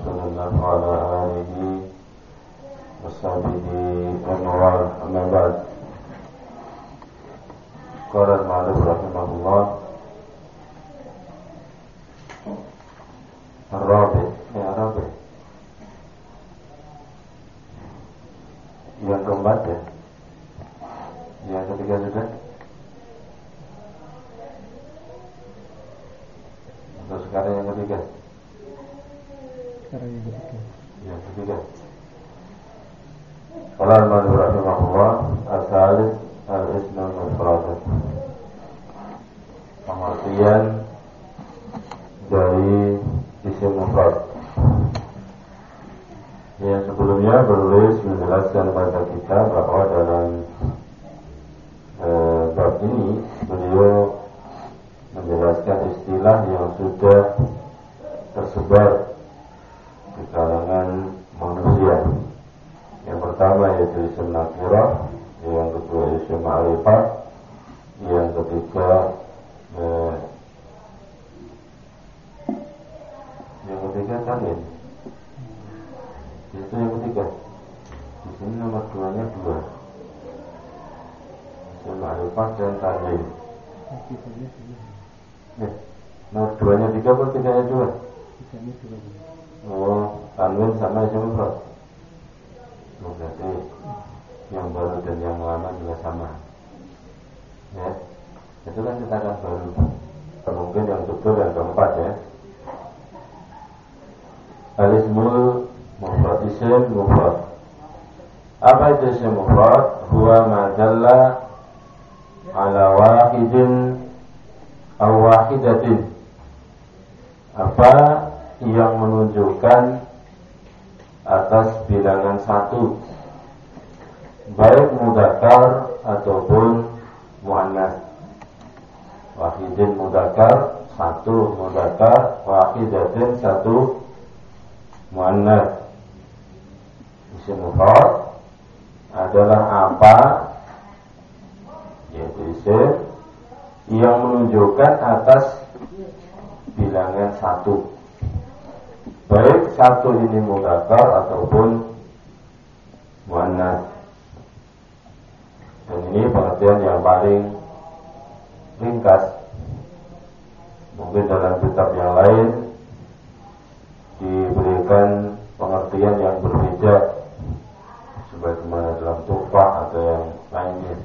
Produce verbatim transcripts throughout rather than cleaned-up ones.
Rasulullah wa ala alihi wa sahbihi wa mawal amma ba'd. Qala al-ma'alif rahimahullah Ar-Rabi Ya Rabi Yang keempat ya. Yang ketiga sudah. Untuk sekarang yang ketiga. Sekarang yang ketiga. Yang ketiga. Qala al-Ma'alif rahimahullah As-Salis al-Ismul Mufradat. Pengertian dari isim mufrad. Yang sebelumnya penulis menjelaskan pada kita bahwa dalam e, bab ini beliau menjelaskan istilah yang sudah tersebar di kalangan manusia. Yang pertama yaitu isim nakirah, yang kedua isim ma'rifah, yang ketiga e, yang ketiga tanwin. Itu yang ketiga. Di sini nomor duanya dua. Isim ma'rifah dan tanwin. Ya, nomor duanya tiga atau tiganya dua? Tiganya dua. Oh, tanwin sama isim mufrad. Oh, berarti yang baru dan yang lama juga sama. Ya, itu kan cetakan baru. Mungkin yang betul yang keempat ya. Al-ismul mufrad, isim mufrad. Apa itu isim mufrad? Huwa ma dalla ala wahidin aw wahidatin. Apa yang menunjukkan atas bilangan satu, baik mudzakkar ataupun muannas. Wahidin mudzakkar, satu mudzakkar, wahidatin satu muannas. Isim mufrad adalah apa? Yaitu isim yang menunjukkan atas bilangan satu, baik satu ini mudzakkar ataupun muannas. Dan ini pengertian yang paling ringkas. Mungkin dalam kitab yang lain diberikan pengertian yang berbeda, sebagaimana dalam Tuhfah atau yang lainnya.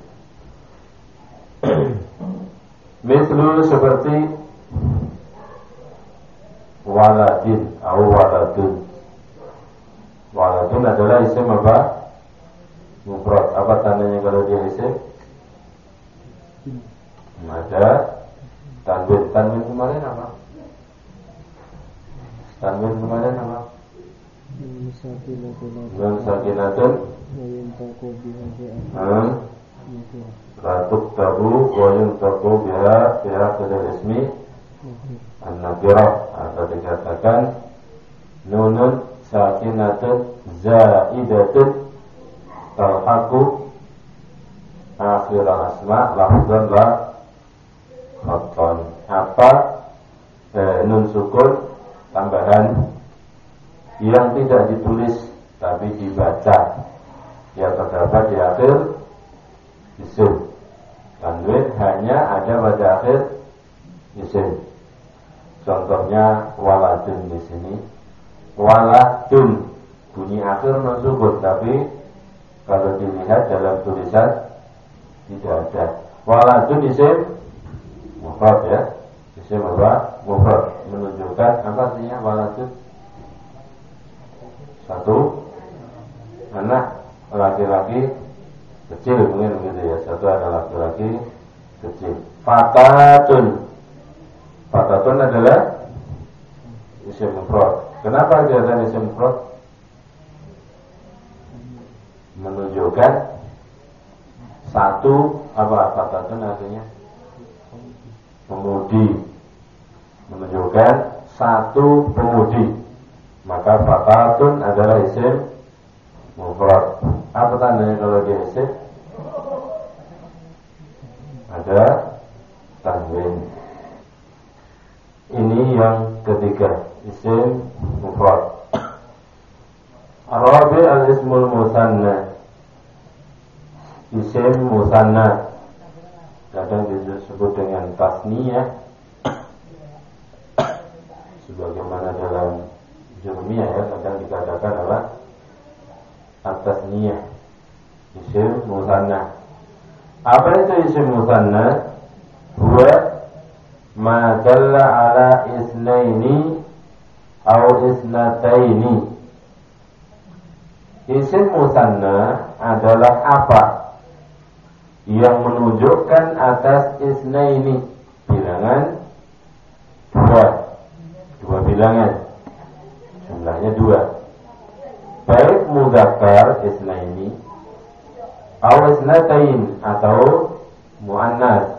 Mislu seperti waladin atau waladun. Waladun adalah isim apa? Mufrad. Apa tandanya kalau dia isim? Ada tanwin. Tanwin kemarin apa? Tanwin kemarin apa? Nun sakinatun Ratuk tabu Wayun tabu biha Biha kedal ismi An-nakirah. Atau dikatakan nunun sakinatun zaidatun talhaku akhir al-asma lafzan la khattan. Apa eh, nun sukun tambahan yang tidak ditulis tapi dibaca, yang terdapat di akhir isim. Tanwin hanya ada pada akhir isim. Contohnya waladun di sini. Waladun bunyi akhir nun sukun, tapi kalau dilihat dalam tulisan tidak ada. Waladun isim mufrad ya. Isim apa? Mufrad, menunjukkan apa artinya waladun? Satu anak laki-laki kecil, mungkin begitu ya. Satu anak laki-laki kecil. Fatatun. Fatatun adalah isim mufrad. Kenapa dikatakan isim mufrad? Menunjukkan satu apa? Fatatun artinya pemudi. Menunjukkan satu pemudi. Maka fatatun adalah isim mufrad. Apa tandanya kalau dia isim? Ada tanwin. Ini yang ketiga, isim mufrad. isim musanna, kadang disebut dengan tasniyah, sebagaimana dalam jurmiyah ya, kadang dikatakan apa? At-tasniyah, isim musanna. Apa itu isim musanna? Huwa ma dalla ala isnaini aw isnataini. Isim musanna adalah apa yang menunjukkan atas isnaini, bilangan dua, dua bilangan, jumlahnya dua, baik mudzakkar isnaini aw isnatain atau muannas.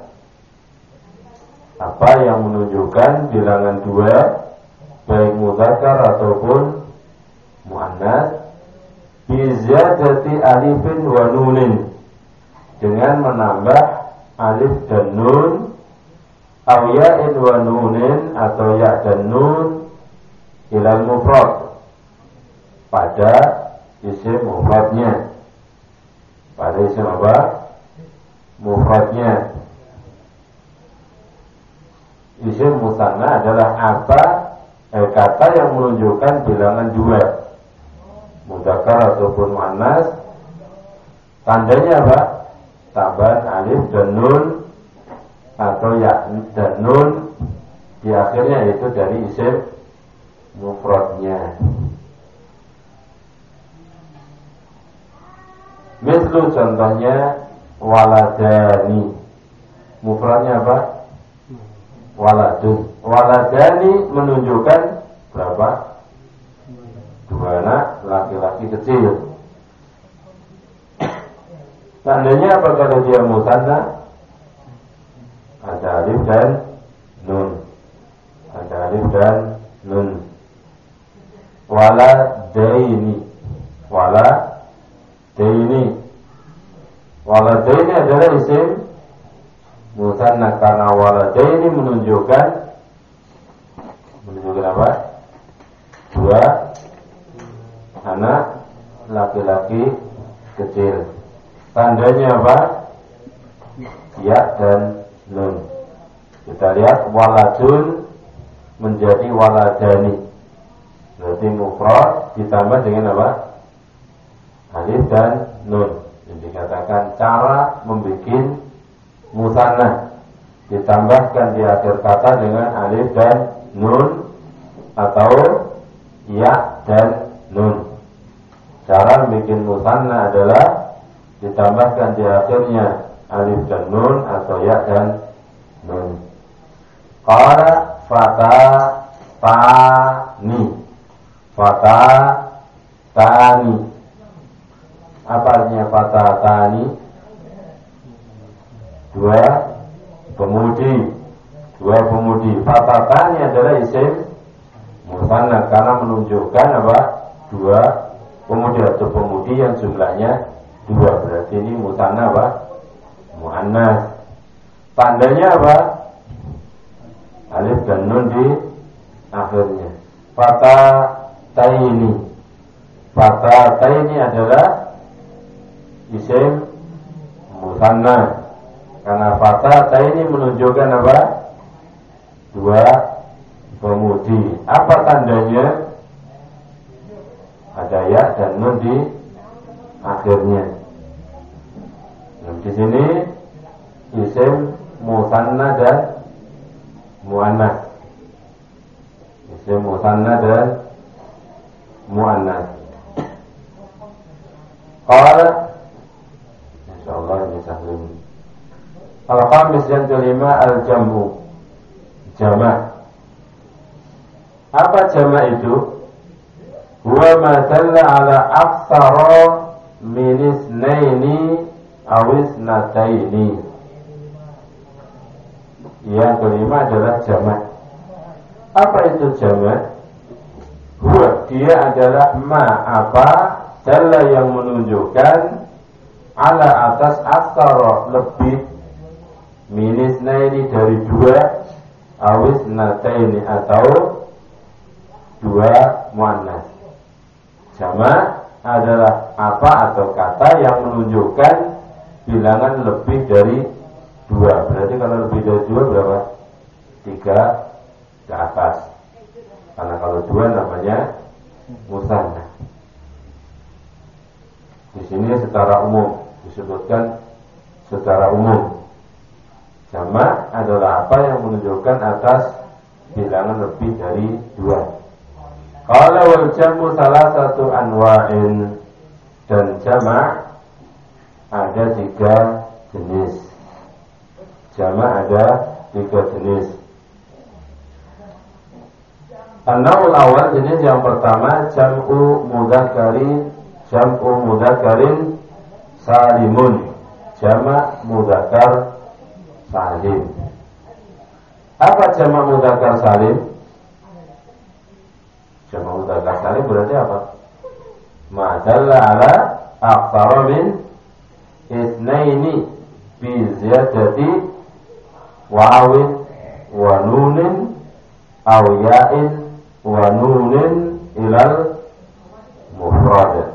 Apa yang menunjukkan bilangan dua, baik mudzakkar ataupun muannas, biziyadati alifin wa nunin, dengan menambah alif dan nun, aw ya'in wa nunin atau ya dan nun, ilal mufrad, pada isim mufradnya, pada isim apa? Mufradnya. Isim musanna adalah apa? Eh, kata yang menunjukkan bilangan dua, mudzakkar ataupun muannas. Tandanya apa? Tambahan alif dan nun atau ya dan nun di akhirnya, itu dari isim mufradnya. Mislu, contohnya waladani, mufradnya apa? Waladun. Waladani menunjukkan berapa? Dua anak laki-laki kecil. Tandanya apa kalau dia musanna? Ada alif dan nun. Ada alif dan nun. Waladaini. Waladaini. Waladaini adalah isim musanna karena waladaini menunjukkan menunjukkan apa? Dua anak laki-laki kecil. Tandanya apa? Ya dan nun. Kita lihat waladun menjadi waladani, berarti mufrad ditambah dengan apa? Alif dan nun. Yang dikatakan cara membuat musanna, ditambahkan di akhir kata dengan alif dan nun atau ya dan nun. Cara membuat musanna adalah ditambahkan di akhirnya alif dan nun atau ya dan nun. Qala fata tani. Fata tani. Apa artinya fata tani? Dua pemudi. Dua pemudi. Fata tani adalah isim musanna karena menunjukkan apa? Dua pemudi atau pemudi yang jumlahnya dua, berarti ini musanna apa? Muannas. Tandanya apa? Alif dan nun di akhirnya. Fata taini. Fata taini adalah isim musanna karena fata taini menunjukkan apa? Dua pemudi. Apa tandanya? Ada ya dan nun di akhirnya. Nah, di sini isim musanna dan muannas. Isim musanna dan muannas. Qala, insyaallah ini sahlim. Al-khamis yang kelima al-jam'u. Jama'. Apa jama' itu? Huwa ma dalla ala aktsara min isnaini aw isnataini. Yang kelima adalah jama'. Apa itu jama'? Huwa, dia adalah ma apa dalla yang menunjukkan ala atas aktsara lebih min isnaini dari dua aw isnataini atau dua muannas. Jama' adalah apa atau kata yang menunjukkan bilangan lebih dari dua. Berarti kalau lebih dari dua berapa? Tiga ke atas. Karena kalau dua namanya musanna. Di sini secara umum disebutkan secara umum. Jamak adalah apa yang menunjukkan atas bilangan lebih dari dua. Qala wal jam'u salasatu anwa'in, dan jamak ada tiga jenis. Jamak ada tiga jenis. An-naw'ul awal, jenis yang pertama jam'u mudzakkarin, jam'u mudzakkarin salimun, jamak mudzakkar salim. Apa jamak mudzakkar salim? Jamak mudzakkar salim berarti apa? Ma dalla ala aktsara min itsnaini bi ziyadati wawin wa nunin aw ya'in wa nunin ilal mufrad.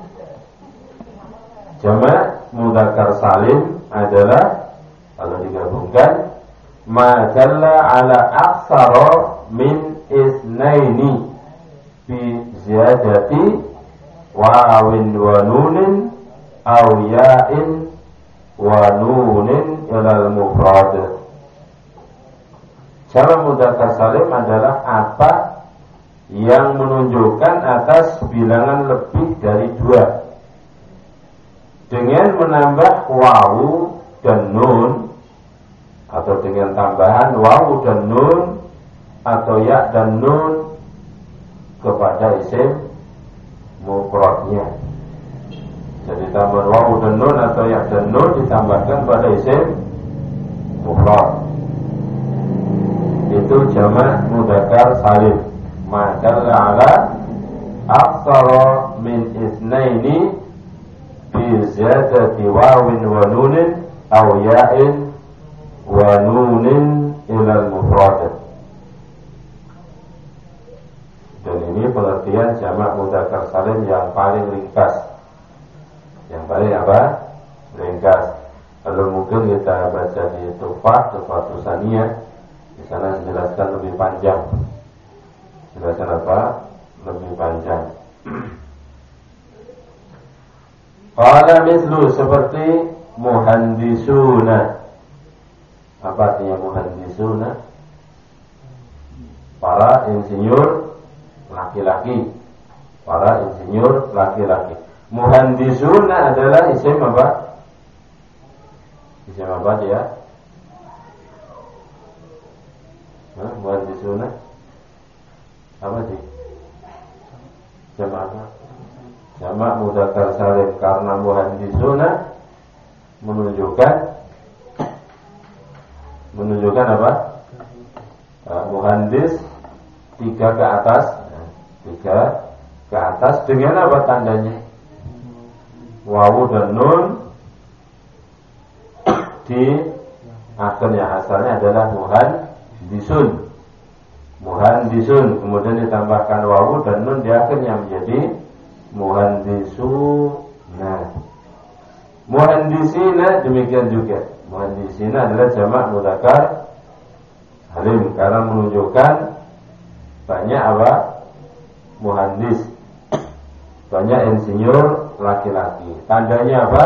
Jamak mudzakkar salim adalah kalau digabungkan ma dalla ala aktsara min itsnaini bi ziyadati wawin wa nunin aw ya'in wa nunin ilal mufrad. Jamak mudzakkar salim adalah apa yang menunjukkan atas bilangan lebih dari dua dengan menambah wawu dan nun, atau dengan tambahan wawu dan nun atau ya dan nun kepada isim mufradnya. Jadi tambahan wawu dan nun atau ya dan nun ditambahkan pada isim mufrad. Itu jamak mudzakkar salim. Ma dalla ala aktsara min itsnaini bi ziyadati wawin wa nunin aw ya'in wa nunin ilal mufrad. Dan ini pengertian jamak mudzakkar salim yang paling ringkas. Yang paling apa? Ringkas. Kalau mungkin kita baca di Tuhfah, Tuhfah Tusaniyah, di sana dijelaskan lebih panjang. Jelaskan apa? Lebih panjang. Qala mislu, seperti muhandisuna. Apa artinya muhandisuna? Para insinyur laki-laki. Para insinyur laki-laki. Muhandisuna adalah isim apa? Isim apa dia? Hah, muhandisuna? Apa sih? Jamak apa? Jamak mudzakkar salim, karena muhandisuna menunjukkan menunjukkan apa? Uh, muhandis tiga ke atas, tiga ke atas dengan apa tandanya? Wawu dan nun di akhirnya, asalnya adalah muhandisun. Muhandisun, kemudian ditambahkan wawu dan nun di akhirnya menjadi muhandisuna. Muhandisina demikian juga. Muhandisina adalah jamak mudzakkar salim karena menunjukkan banyak apa? Muhandis. Banyak insinyur laki-laki. Tandanya apa?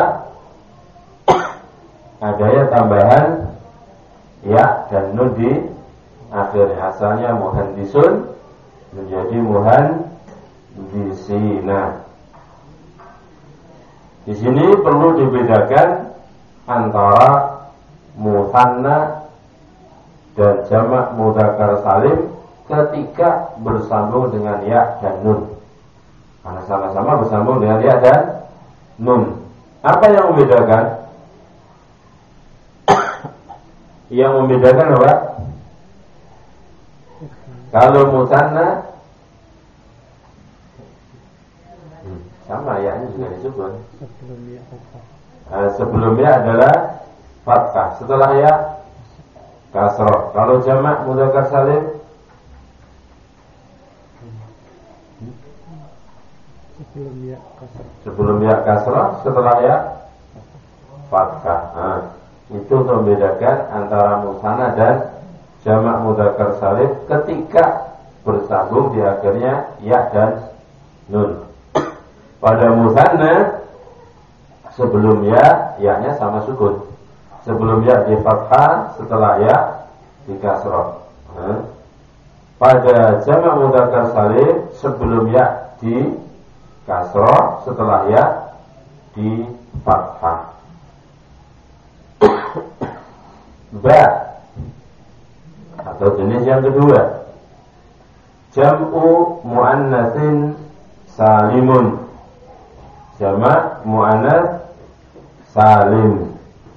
Adanya tambahan ya dan nun di akhirnya. Asalnya muhandisun menjadi muhandisina. Di sini perlu dibedakan antara musanna dan jamak mudzakkar salim ketika bersambung dengan ya dan nun. Karena sama-sama bersambung dengan ya dan nun. Apa yang membedakan? Yang membedakan apa? Kalau musanna hmm, sama ya, ini juga disebut. Sebelumnya, uh, sebelumnya adalah fathah, setelah ya kasroh. Kalau jamak mudzakkar salim sebelum ya kasroh, sebelum ya kasroh, setelah ya fathah. Nah, itu membedakan antara musanna dan jamak mudzakkar salim ketika bersambung di akhirnya ya dan nun. Pada musanna sebelum ya, ya-nya sama sukun. Sebelum ya di fathah, setelah ya di kasrah. Nah, pada jamak mudzakkar salim sebelum ya di kasrah, setelah ya di fathah. Ba atau jenis yang kedua, jam'u muannatsin salimun, jamak muannats salim.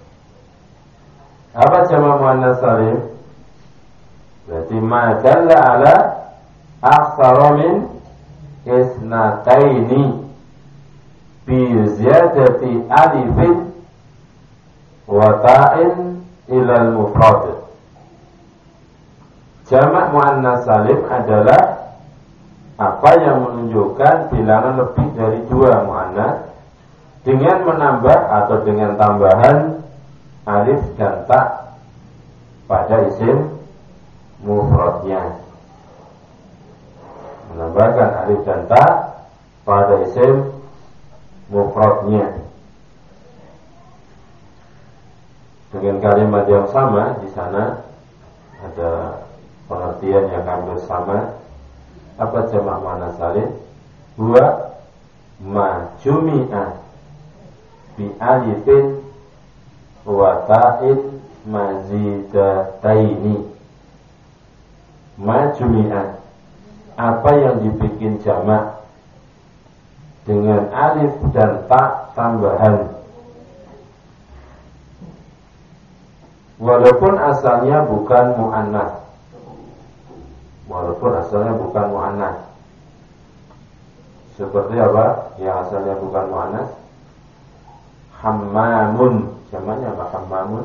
Apa jamak muannats salim? Berarti ma dalla ala aktsara min isnataini bi ziyadati alifin wa ta'in ilal mufrad. Jamak muannats salim adalah apa yang menunjukkan bilangan lebih dari dua muannats dengan menambah atau dengan tambahan alif dan ta pada isim mufradnya. Menambahkan alif dan ta pada isim mufradnya. Dengan kalimat yang sama di sana ada pengertian yang hampir sama. Apa jamak muannats salim? Huwa ma jumi'a bi alifin wa ta'in mazidataini. Ma jumi'a, apa yang dibikin jamak dengan alif dan ta tambahan, walaupun asalnya bukan muannats. Walaupun asalnya bukan muannats. Seperti apa yang asalnya bukan muannats? Hammamun, jamaknya apa? Hammamun.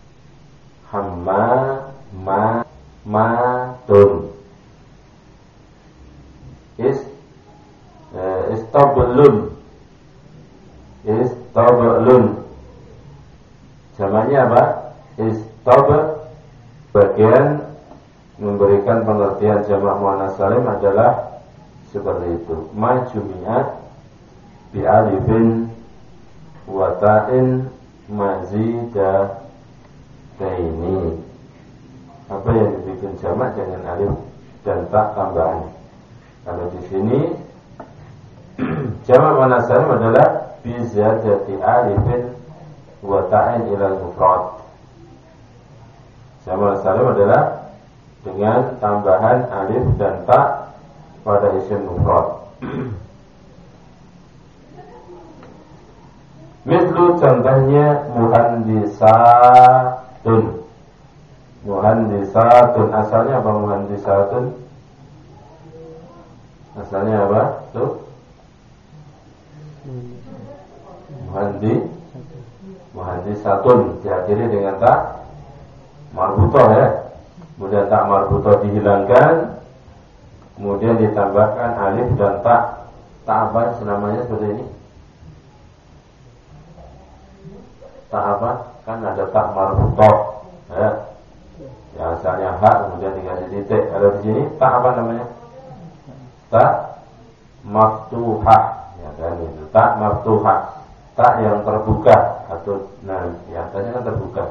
Hammamatun. Is eh, istablun. Istablun. Jamaknya apa? Istab, bagian memberikan pengertian jamak muannats salim adalah seperti itu. Ma jumi'a bi alifin wa ta'in mazidataini. Apa yang dibikin jamak dengan alif dan ta tambahan. Kalau di sini jamak muannats salim adalah bi ziyadati alifin wa ta'in ilal mufrad. Jamak salim adalah dengan tambahan alif dan ta pada isim mufrad. Mislu contohnya muhandisatun. Muhandisatun asalnya apa muhandisatun? Asalnya apa? Tuh. Muhandi Muhandisatun diakhiri dengan ta marbutoh ya. Kemudian tak marbutoh dihilangkan, kemudian ditambahkan alif dan ta. Tak apa namanya seperti ini? Tak apa? Kan ada tak marbutoh ya. Yang asalnya ha, kemudian dikasih titik. Kalau di sini tak apa namanya? Tak maftuhah ya kan itu. Tak maftuhah. Tak yang terbuka atau nah di atasnya kan terbuka.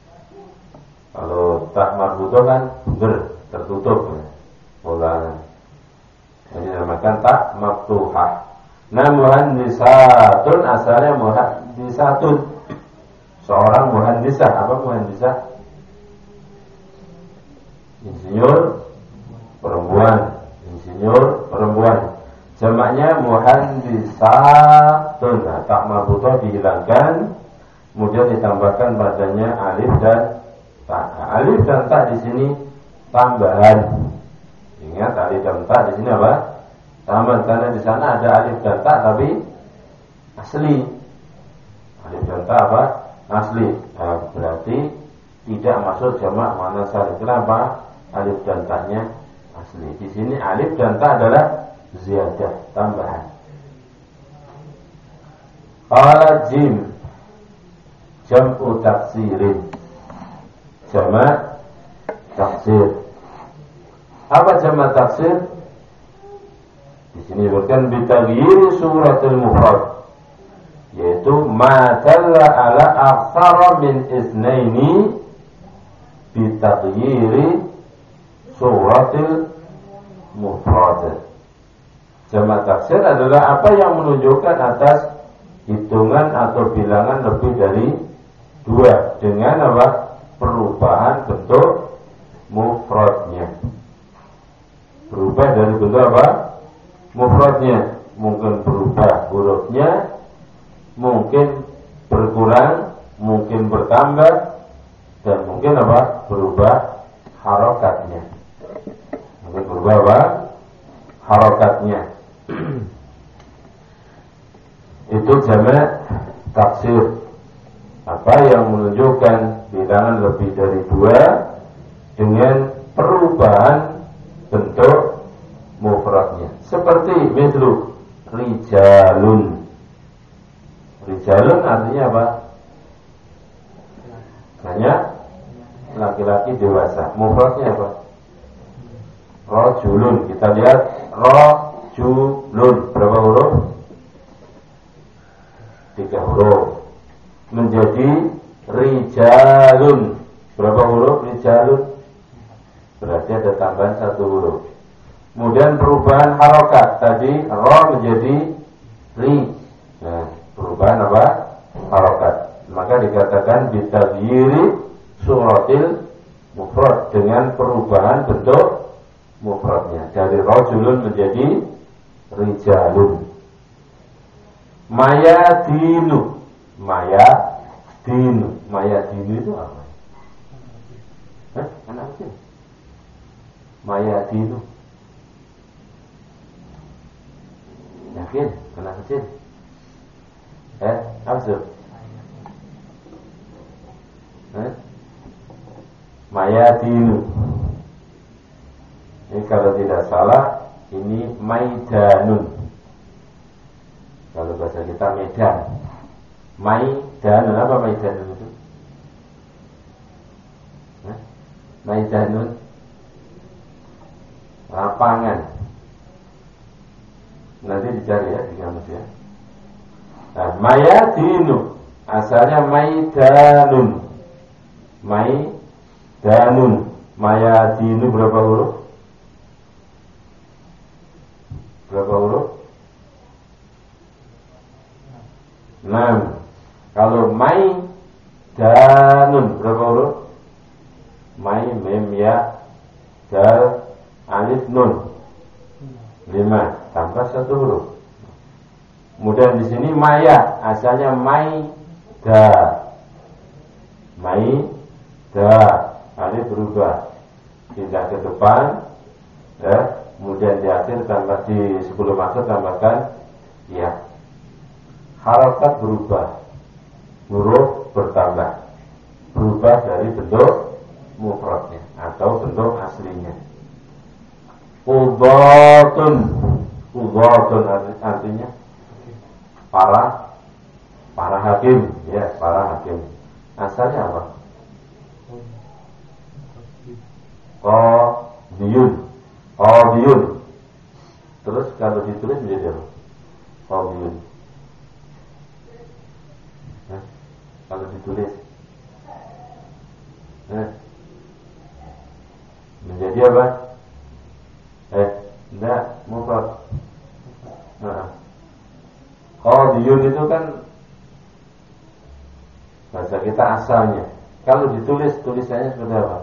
Kalau tak marbutoh kan bener tertutup ya. Pola. Jadi dinamakan tak maftuhah. Nah muhandisatun asalnya muhandisatun. Seorang muhandisah. Apa muhandisah? Insinyur perempuan. Insinyur perempuan. Jamaknya muhandisatun. Nah, tak marbutoh dihilangkan, kemudian ditambahkan padanya alif dan ta. Alif dan ta di sini tambahan. Ingat alif dan ta di sini apa? Tambahan, karena di sana ada alif dan ta tapi asli. Alif dan ta apa? Asli. Nah, berarti tidak masuk jamak muannats salim. Kenapa? Alif dan ta-nya asli. Di sini alif dan ta adalah ziyadah, tambahan. Qala jim. jam'u taksirin, jamak taksir. Apa jamak taksir? Di sini disebutkan bitaghyir suratul mufrad, yaitu ma dalla ala aktsara min itsnaini bitaghyir suratul mufrad. Jamak taksir adalah apa yang menunjukkan atas hitungan atau bilangan lebih dari dua dengan apa? Perubahan bentuk mufradnya. Berubah dari bentuk apa? Mufradnya. Mungkin berubah hurufnya, mungkin berkurang, mungkin bertambah, dan mungkin apa? Berubah harokatnya. Mungkin berubah apa? Harokatnya. Itu jamak taksir. Apa yang menunjukkan bilangan lebih dari dua dengan perubahan bentuk mufradnya. Seperti mislu rijalun. Rijalun artinya apa? Banyak laki-laki dewasa. Mufradnya apa? Rajulun. Kita lihat rajulun. Berapa huruf? Tiga huruf. Menjadi rijalun. Berapa huruf rijalun? Berarti ada tambahan satu huruf. Kemudian perubahan harokat. Tadi ro menjadi ri. Nah, perubahan apa? Harokat. Maka dikatakan bitaghyiri suratil mufrad, dengan perubahan bentuk mufradnya. Dari rajulun menjadi rijalun. Maya dinu. Maya dinu. Maya dinu itu apa? Hah? Anak kecil. Maya dinu. Yakin? Anak kecil. Eh, absurd. Eh? Maya dinu. Ini kalau tidak salah, ini maidanun. Kalau bahasa kita medan. Maidanun, apa maidanun itu? Hah? Maidanun lapangan. Nanti dicari ya di kamus ya. Nah, mayadinu asalnya maidanun. Maidanun. Mayadinu berapa huruf? Berapa huruf? enam. Kalau maidanun berapa huruf? Mai, mem, ya, dal, alif, nun. lima. Tambah satu huruf. Kemudian di sini maya, asalnya maida. Maida. Alif berubah. Pindah ke depan. Ya. Kemudian di akhir tambah, di sebelum akhir tambahkan ya. Harokat berubah, huruf bertambah, berubah dari bentuk mufradnya atau bentuk aslinya. Qudhatun. Qudhatun artinya para para hakim, ya, para hakim. Asalnya apa? Qadiyun. Qadiyun. Terus kalau ditulis menjadi apa? Qadiyun. Nah, kalau ditulis nah, menjadi apa? Eh, enggak, mufrad. Nah, qadiyun itu kan bahasa kita asalnya. Kalau ditulis, tulisannya seperti apa?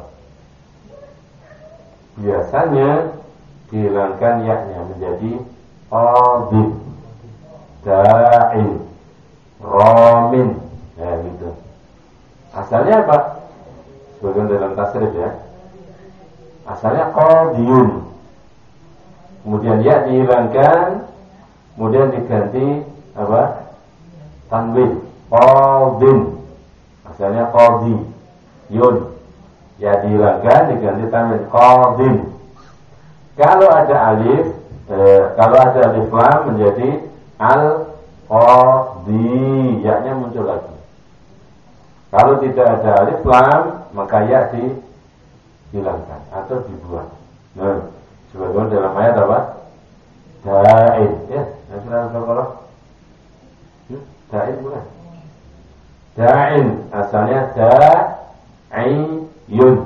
Biasanya dihilangkan yaknya menjadi qadib, da'in, ramin, ya gitu. Asalnya apa? Sebagian dalam tasrif ya. Asalnya qadiyun. Kemudian ya dihilangkan, kemudian diganti apa? Tanwin, qadin. Asalnya qadi, yun. Ya dihilangkan, diganti tanwin, qadin. Kalau ada alif, eh, kalau ada alif lam menjadi al qadi, ya-nya muncul lagi. Kalau tidak ada alif lam, maka ya dihilangkan atau dibuang. Nah, sebagaimana dalam ayat apa? Da'in, ya, Surah Al-Baqarah. Hmm? Da'in bukan? Da'in, asalnya da'iyun.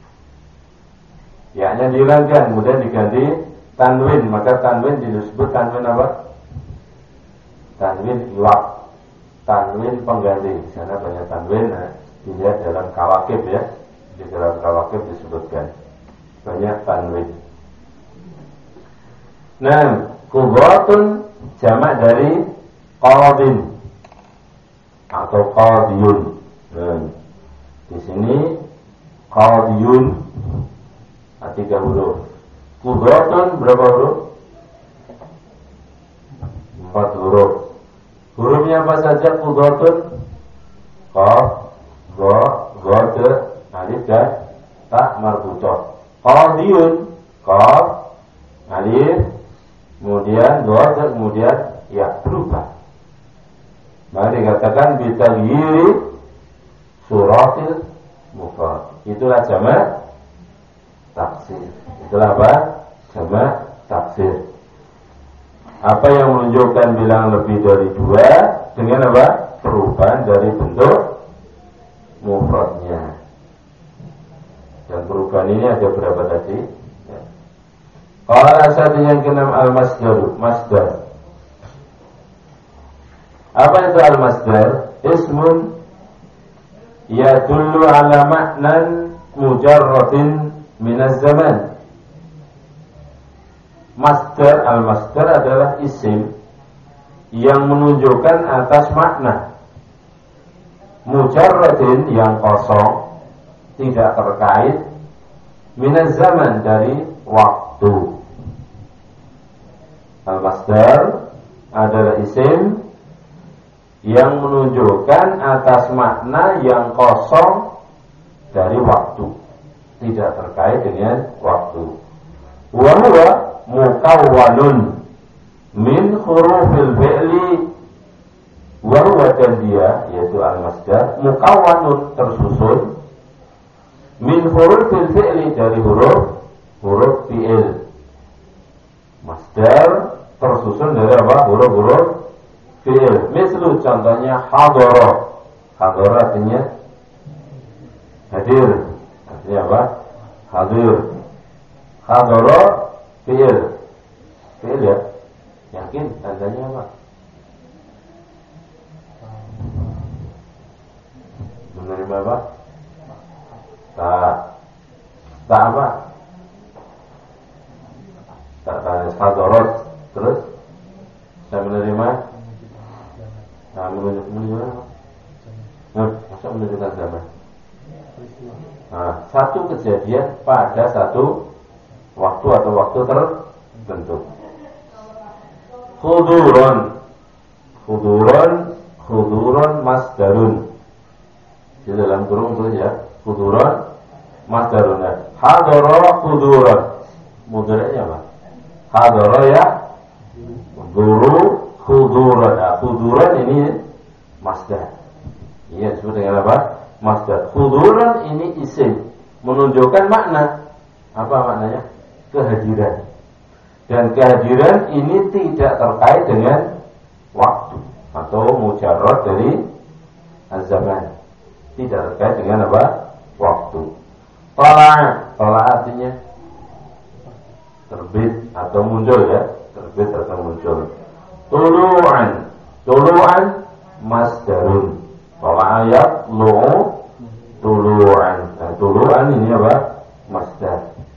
Ya-nya dihilangkan, kemudian diganti tanwin, maka tanwin disebut tanwin apa? Tanwin iwak. Tanwin pengganti, karena banyak tanwin, nah, dilihat dalam kawakib ya, di dalam kawakib disebutkan banyak tanwin. Nah, qudratun jamak dari qadin atau qadiyun. Nah, di sini qadiyun tiga huruf. Qudratun berapa huruf? Empat huruf. Hurufnya apa saja qudratun? Qaf, dha, dha, alif dan ta marbutah. Qadiyun, qaf, alif, kemudian dha, kemudian ya berubah. Maka dikatakan bitaghyiri suratil mufrad. Itulah jamak taksir. Itulah apa? Jamak taksir. Apa yang menunjukkan bilang lebih dari dua dengan apa? Perubahan dari bentuk mufradnya. Dan perubahan ini ada berapa tadi? Ya. Qala satu yang keenam al-masdaru, masdar. Apa itu al-masdar? Ismun yadullu ala ma'nan mujarradin minaz zaman. Masdar, al-masdar adalah isim yang menunjukkan atas makna mujarradin yang kosong, tidak terkait, minaz zaman dari waktu. Al-masdar adalah isim yang menunjukkan atas makna yang kosong dari waktu, tidak terkait dengan waktu. Wa huwa mukawwanun min hurufil fi'li, wa huwa, dan dia yaitu al-masdar mukawwanun tersusun min hurufil fi'li dari huruf huruf fi'il. Masdar tersusun dari apa? Huruf-huruf fi'il. Mislu, contohnya hadara. Hadara artinya hadir. Artinya apa? Hadir. Hadara fi'il. Fi'il ya? Yakin tandanya apa? Menerima apa? Tak. Tak apa? Tak tanya hadarat. Terus saya menerima. Nah, menunjuk menunjuk apa? Nah, masa menunjukkan zaman? Nah, satu kejadian pada satu waktu atau waktu tertentu. Khuduron, khuduron, khuduron masdarun. Di dalam kurung tulis ya, khuduron masdarun. Hadara khuduron. Mudhari'nya apa? Hadara ya, duru khuduron. Nah, khuduron ini masdar. Iya, disebut dengan apa? Masdar. Khuduron ini isim, menunjukkan makna. Apa maknanya? Kehadiran. Dan kehadiran ini tidak terkait dengan waktu atau mujarrad dari az-zaman. Tidak terkait dengan apa? Waktu. Tala', tala' artinya terbit atau muncul ya, terbit atau muncul. Tulu'an, tulu'an masdarun. Tala' ayat lu'u tulu'an. Nah, tulu'an ini apa? Masdar.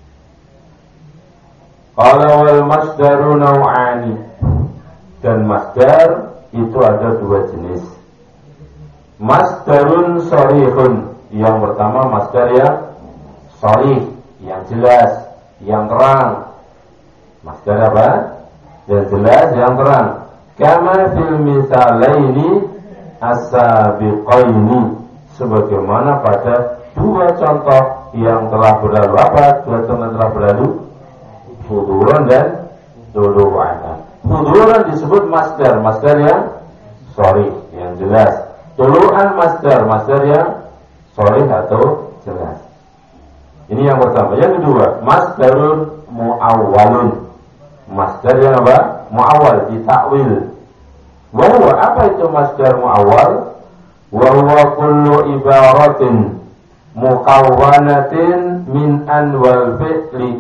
Qala wal masdaru naw'ani. Dan masdar itu ada dua jenis. Masdarun sharihun. Yang pertama masdar yang sharih, yang jelas, yang terang. Masdar apa? Yang jelas, yang terang. Kama fil misalaini as-sabiqaini. Sebagaimana pada dua contoh yang telah berlalu. Apa? Dua contoh telah berlalu. Huduran dan tulu'an. Huduran disebut masdar, masdar yang sharih, yang jelas. Tulu'an masdar, masdar yang sharih atau jelas. Ini yang pertama. Yang kedua, masdarun muawwalun. Masdar yang apa? Muawwal, ditakwil. Wa huwa, apa itu masdar muawwal? Wa huwa kullu ibaratin mukawwanatin min anwal fi'li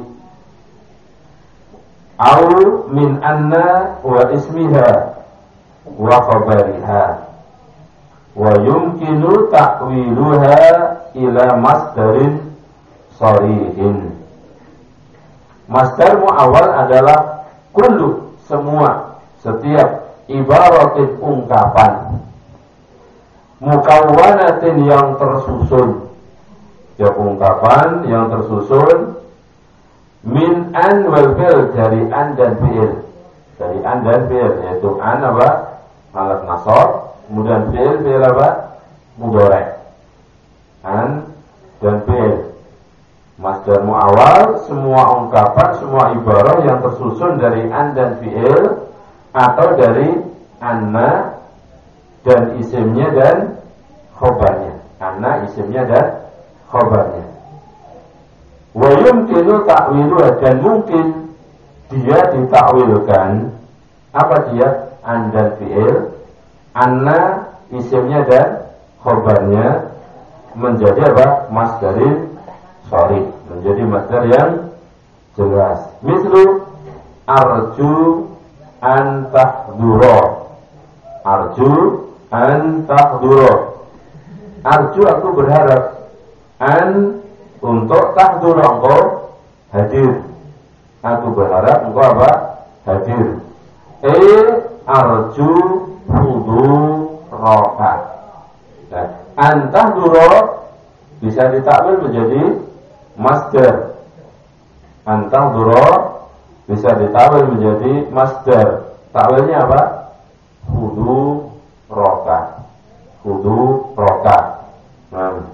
au min anna wa ismiha wa khabariha wa yumkinu ta'wiluha ila masdarin sharihin. Masdar muawwal adalah kullu, semua, setiap ibaratin, ungkapan, mukawwanatin, yang tersusun, ya ungkapan yang tersusun, min an wal fi'l, dari an dan fi'il, dari an dan fi'il, yaitu an apa? Alat nasab, kemudian fi'il, fi'il apa? Mudhari', an dan fi'il. Masdar muawwal, semua ungkapan, semua ibarah yang tersusun dari an dan fi'il, atau dari anna dan isimnya dan khobarnya. Anna isimnya dan khobarnya. Wa yumkinu ta'wiluha, dan mungkin dia ditakwilkan. Apa dia? An dan fi'il, anna isimnya dan khobarnya menjadi apa? Masdarin sharih, menjadi masdar yang jelas. Mislu arju an tahdura. Arju an tahdura. Arju, aku berharap. An, untuk tahdura, engkau hadir. Aku berharap engkau apa? Hadir. E arju huduraka. Nah, an tahdura bisa ditakwil menjadi masdar. An tahdura bisa ditakwil menjadi masdar. Takwilnya apa? Hudu roka. Hudu roka. Nah.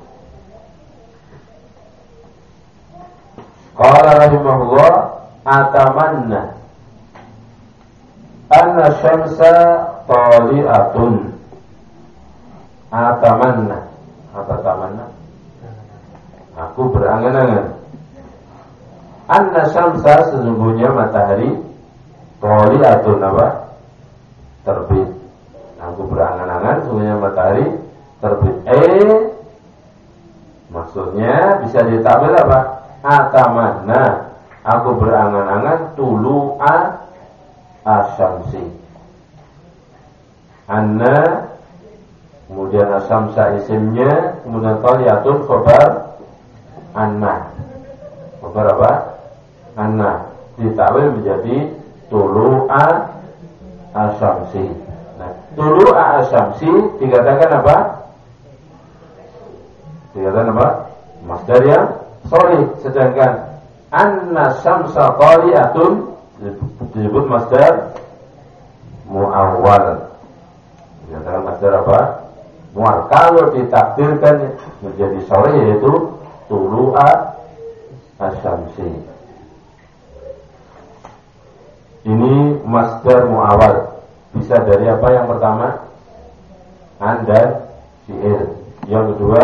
Qala rahimahullah, atamanna anna syamsa tali'atun. Atamanna. Apa tamanna? Aku berangan-angan. Anna syamsa, sesungguhnya matahari, tali'atun apa? Terbit. Aku berangan-angan sesungguhnya matahari terbit. Eh, maksudnya bisa ditakwil apa? Atamanna, aku berangan-angan tulu'a asyamsi. Anna, kemudian asyamsa isimnya, kemudian tali'atun khobar anna. Khobar apa? Anna. Ditakwil menjadi tulu'a asyamsi. Nah, tulu'a asyamsi dikatakan apa? Dikatakan apa? Masdar yang sharih. Sedangkan anna syamsa tali'atun disebut masdar muawwal. Dikatakan masdar apa? Muawwal. Kalau ditakdirkan menjadi sharih yaitu tulu'a asyamsi. Ini masdar muawwal. Bisa dari apa yang pertama? An dan fi'il. Yang kedua,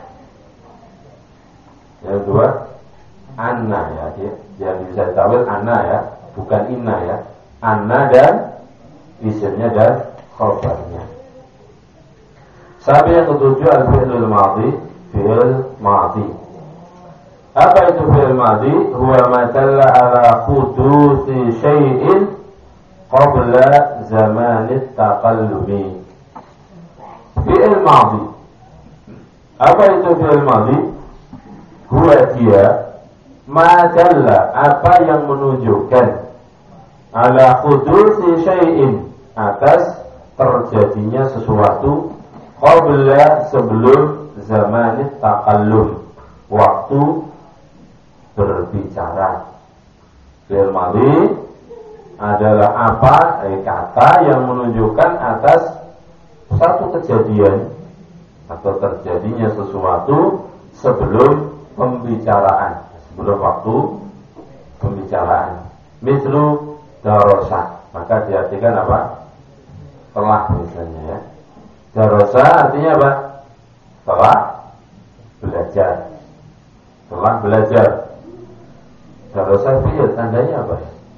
yang kedua anna, ya, yang bisa ditawil anna, ya, bukan inna, ya. Anna dan isimnya dan khabarnya. Sampai yang ketujuh, al-fi'lul madhi, fi'il madhi. Apa itu fi'il madhi? Huwa ma dalla ala hudusi syai'in qabla zamanit taqallumi. Fi'il madhi. Apa itu fi'il madhi? Huwa dia ma dalla, apa yang menunjukkan, ala hudusi syai'in, atas terjadinya sesuatu, qabla, sebelum, zamanit taqallum, waktu berbicara. Fi'il madhi adalah apa? Eh, kata yang menunjukkan atas satu kejadian atau terjadinya sesuatu sebelum pembicaraan, sebelum waktu pembicaraan. Mislu darosa, maka diartikan apa? Telah, misalnya, ya. Darosa artinya apa? Telah belajar. Telah belajar. Darasa fi'il tandanya apa?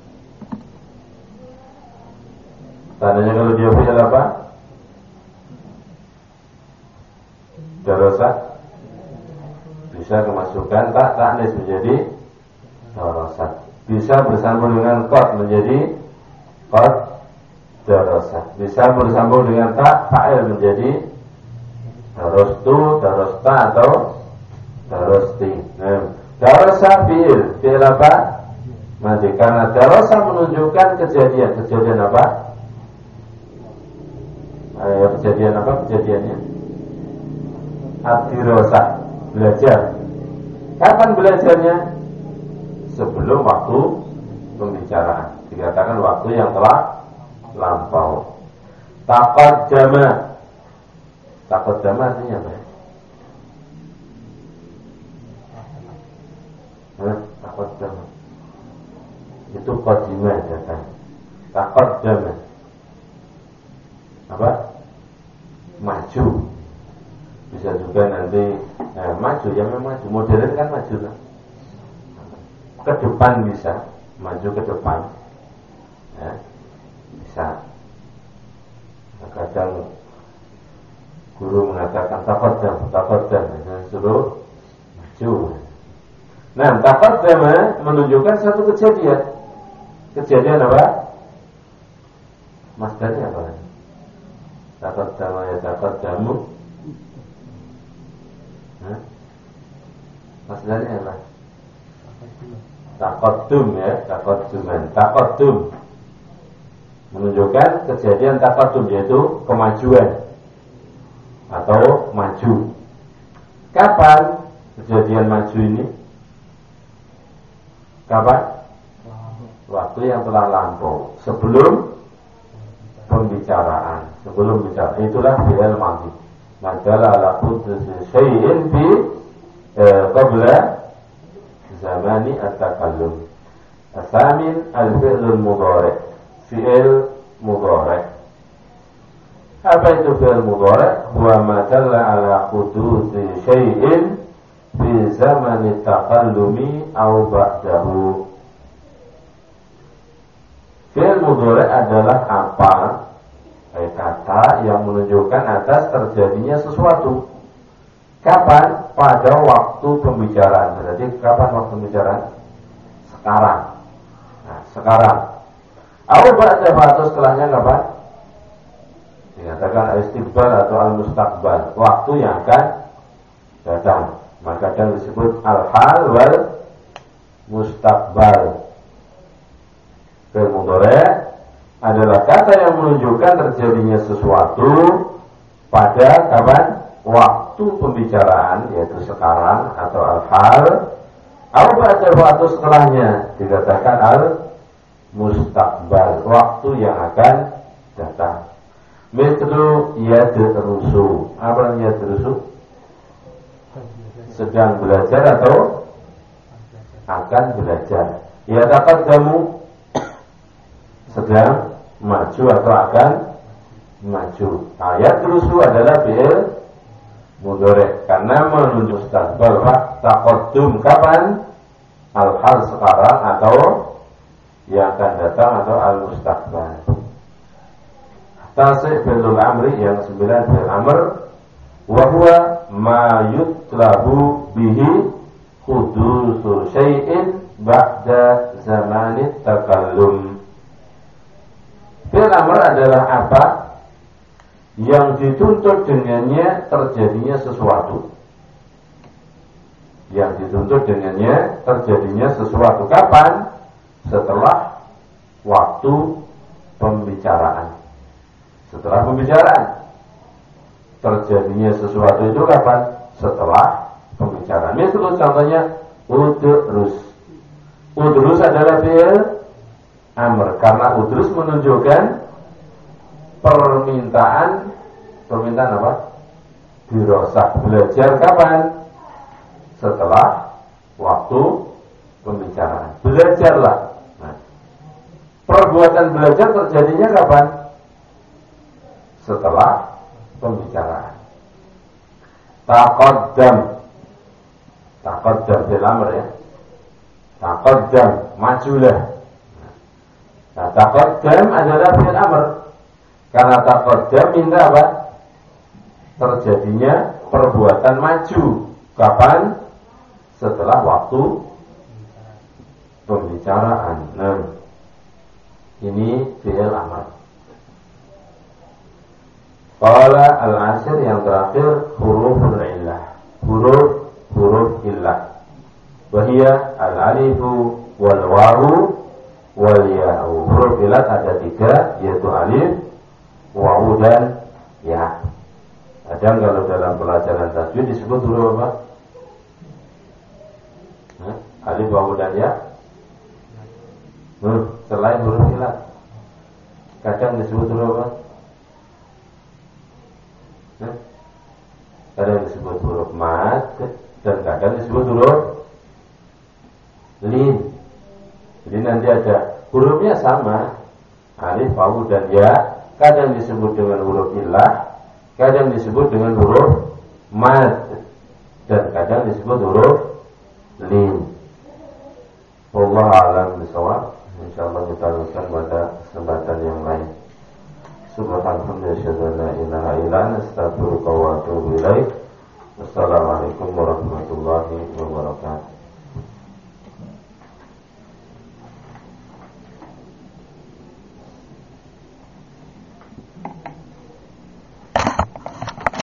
Tandanya kalau dia fi'il apa? Darasa bisa kemasukan tak taknis menjadi darasa. Bisa bersambung dengan qad menjadi qad darasa. Bisa bersambung dengan tak fa'il menjadi darastu, darasta atau darasti. Nah, darasa fi'il, fi'il apa? Madi. Karena darasa menunjukkan kejadian. Kejadian apa? Ayo, kejadian apa kejadiannya? Ad-dirasa, belajar. Kapan belajarnya? Sebelum waktu pembicaraan. Dikatakan waktu yang telah lampau. Taqaddama. Taqaddama artinya apa ya? Hah? Taqaddama. Itu qadimah datang. Taqaddama. Apa? Maju. Bisa juga nanti eh, maju, ya memang maju. Modern kan maju lah. Ke depan bisa, maju ke depan. Ya, bisa. Kadang guru mengatakan taqaddam, taqaddam, suruh maju. Nah, taqaddam menunjukkan satu kejadian. Kejadian apa? Masdarnya apa? Taqaddam ya taqaddamu. Hah? Masdarnya apa? Taqaddum ya, taqadduman. Taqaddum menunjukkan kejadian taqaddum, yaitu kemajuan atau maju. Kapan kejadian maju ini? Kapan? Waktu yang telah lampau, sebelum pembicaraan, sebelum bicara. Itulah fi'il madhi. Madalla ala qudrati syai'in fi qabla zamani at-takallum. Asamin al-fi'lul mudhari'. Fi'il mudhari'. Apa itu fi'il mudhari'? Huwa ma dalla ala qudrati syai'in fi zamani at-takallumi aw ba'dahu. Fi'il mudhari' adalah apa? Kata yang menunjukkan atas terjadinya sesuatu. Kapan? Pada waktu pembicaraan. Berarti kapan waktu pembicaraan? Sekarang. Nah, sekarang. Atau ba'da atau setelahnya kapan? Dikatakan istiqbal atau al-mustaqbal, waktu yang akan datang. Maka kadang disebut al-hal wal mustaqbal. Fi'il mudhari' adalah kata yang menunjukkan terjadinya sesuatu pada kapan? Waktu pembicaraan, yaitu sekarang atau al-hal. Atau setelahnya dikatakan al-mustaqbal, waktu yang akan datang. Mislu yadrusu. Apa yang yadrusu? Sedang belajar atau akan belajar. Yataqaddamu, sedang maju atau akan maju. Ayat rusu adalah fi'il mudhari' karena menunjuk mustaqbal. Taqaddum kapan? Al-hal sekarang atau yang akan datang atau al-mustaqbal. Tasih fi'il amri yang sembilan fi'il amr wa huwa ma yutlabu bihi hudusu syai'in ba'da zamanit takallum. Fi'il amr adalah apa? Yang dituntut dengannya terjadinya sesuatu. Yang dituntut dengannya terjadinya sesuatu. Kapan? Setelah waktu pembicaraan. Setelah pembicaraan. Terjadinya sesuatu itu kapan? Setelah pembicaraan. Ini contohnya udrus. Udrus adalah fi'il amr, karena udrus menunjukkan permintaan. Permintaan apa? Dirasah. Belajar kapan? Setelah waktu pembicaraan. Belajarlah. Nah, perbuatan belajar terjadinya kapan? Setelah pembicaraan. Taqaddam. Taqaddam fil amr ya. Taqaddam, majulah. Nah, taqaddam adalah fil amr. Karena taqaddam minta apa? Terjadinya perbuatan maju. Kapan? Setelah waktu pembicaraan. Nah, ini fi'il amr. Qala al-ashir yang terakhir huruful illah. Huruf huruf illah. Wahia al-alifu wal wawu wal ya'u. Huruf illah ada tiga, yaitu alif, wawu dan ya. Kadang kalau dalam pelajaran tajwid disebut huruf apa? Hah? Alif, wawu dan ya. Hmm, selain huruf illah, kadang disebut huruf apa? Hah? Kadang disebut huruf mad dan kadang disebut huruf lin. Jadi nanti ada hurufnya sama, alif, wawu dan ya. Kadang disebut dengan huruf illah, kadang disebut dengan huruf mad, dan kadang disebut huruf lin. Wallahu a'lam bishawab. Insyaallah kita lanjutkan pada kesempatan yang lain. Subhanallah, la ilaha illa anta, astaghfiruka wa atubu ilaik. Wassalamualaikum warahmatullahi wabarakatuh.